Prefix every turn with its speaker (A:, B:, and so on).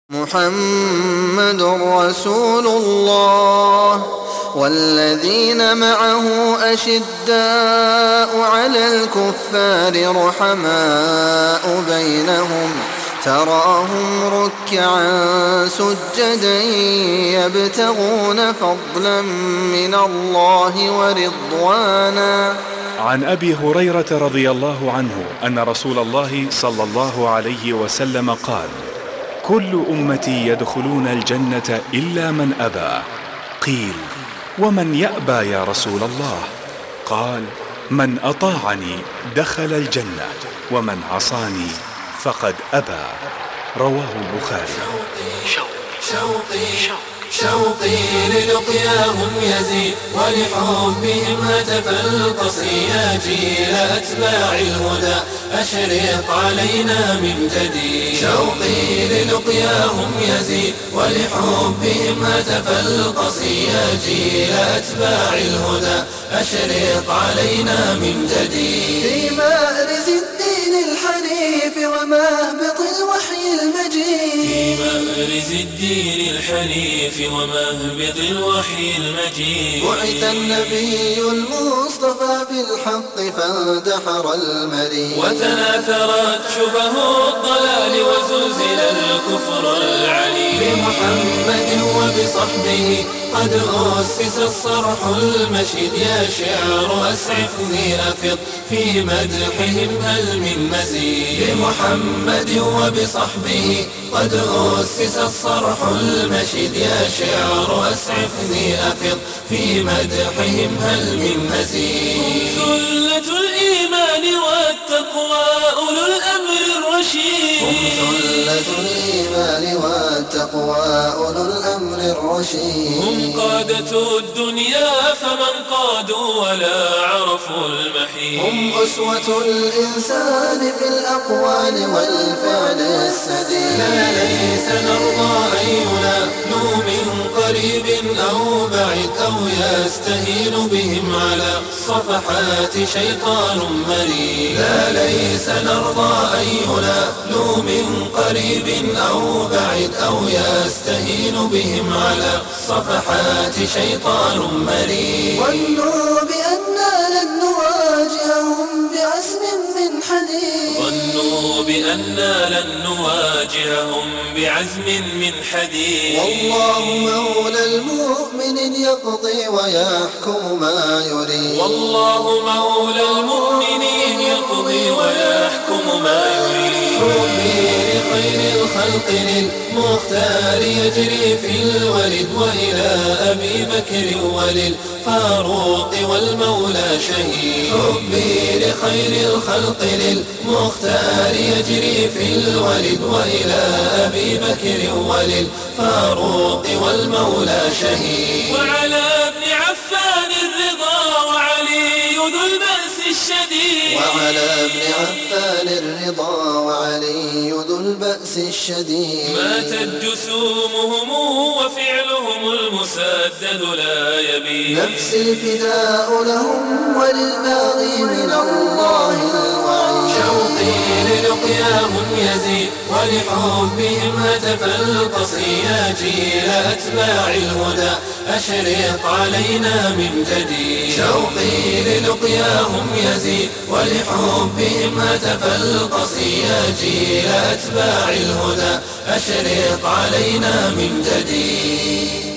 A: محمد رسول الله والذين معه أشداء على الكفار رحماء بينهم تراهم ركعا سجدا يبتغون فضلا من الله ورضوانا.
B: عن أبي هريرة رضي الله عنه أن رسول الله صلى الله عليه وسلم قال: كل أمتي يدخلون الجنة إلا من أبى. قيل: ومن يأبى يا رسول الله؟ قال: من أطاعني دخل الجنة ومن عصاني فقد أبى. رواه البخاري.
C: شوقي للقياهم يزيد ولحبهم هتف القصي يا جيل أتباع الهدى أشرق علينا من جديد. شوقي للقياهم يزيد ولحبهم هتف القصي يا جيل أتباع الهدى أشرق علينا من جديد.
A: في مأرز الدين الحنيف ومهبط الوحي المجيد.
C: في مأرز الدين الحنيف ومهبط الوحي المجيد.
A: بعث النبي المصطفى بالحق فاندحر المريد.
C: وتناثرت شبه الضلال وزلزل الكفر العليم. بمحمد وبصحبه قد أسس الصرح المشيد. يا شعر أسعفني أفض في مدحهم هل من مزيد. بمحمد وبصحبه قد أسس الصرح المشيد. يا شعر أسعفني أفض في مدحهم هل من مزيد. ثلة الإيمان والتقوى أولو الأمر الرشيد.
A: هم ثلة الإيمان والتقوى أولو الأمر الرشيد.
C: هم قادة الدنيا فمن قادوا ولا عرفوا المحيط.
A: هم أسوة الإنسان في الأقوال والفعل السديد.
C: لا ليس نرضى أن ينالوا من قريب أو بعيد أو يستهين بهم على صفحات شيطان مريد. لا ليس نرضى أن ينالوا من قريب أو بعيد أو يستهين بهم على صفحات شيطان مريد.
A: ظنوا بأننا لن نواجههم بعزم من حديد.
C: ظنوا بأننا لن نواجههم بعزم من حديد.
A: والله مولى المؤمن يقضي ويحكم ما يريد.
C: والله مولى المؤمنين يقضي ويحكم ما يريد. حبي لخير الخلق للمختار يجري في الولد وإلى أبي بكر وللفاروق والمولى شهيد. حبي لخير الخلق للمختار يجري في الولد وإلى أبي بكر وللفاروق والمولى شهيد. وعلى ابن عفان الرضا وعلي ذو البأس الشديد.
A: وعلى ابن عفان الرضا وعلي ذو البأس الشديد.
C: ماتت جسومهم وفعلهم المسدد لا يبين.
A: نفسي الفداء لهم وللباغي من الله الوعيد.
C: شوقي للقياهم يزيد ولحبهم هتف القصي يا جيل أتباع الهدى أشرق علينا من جديد. شوقي للقياهم يزيد ولحبهم هتف القصي يا جيل أتباع الهدى أشرق علينا من جديد.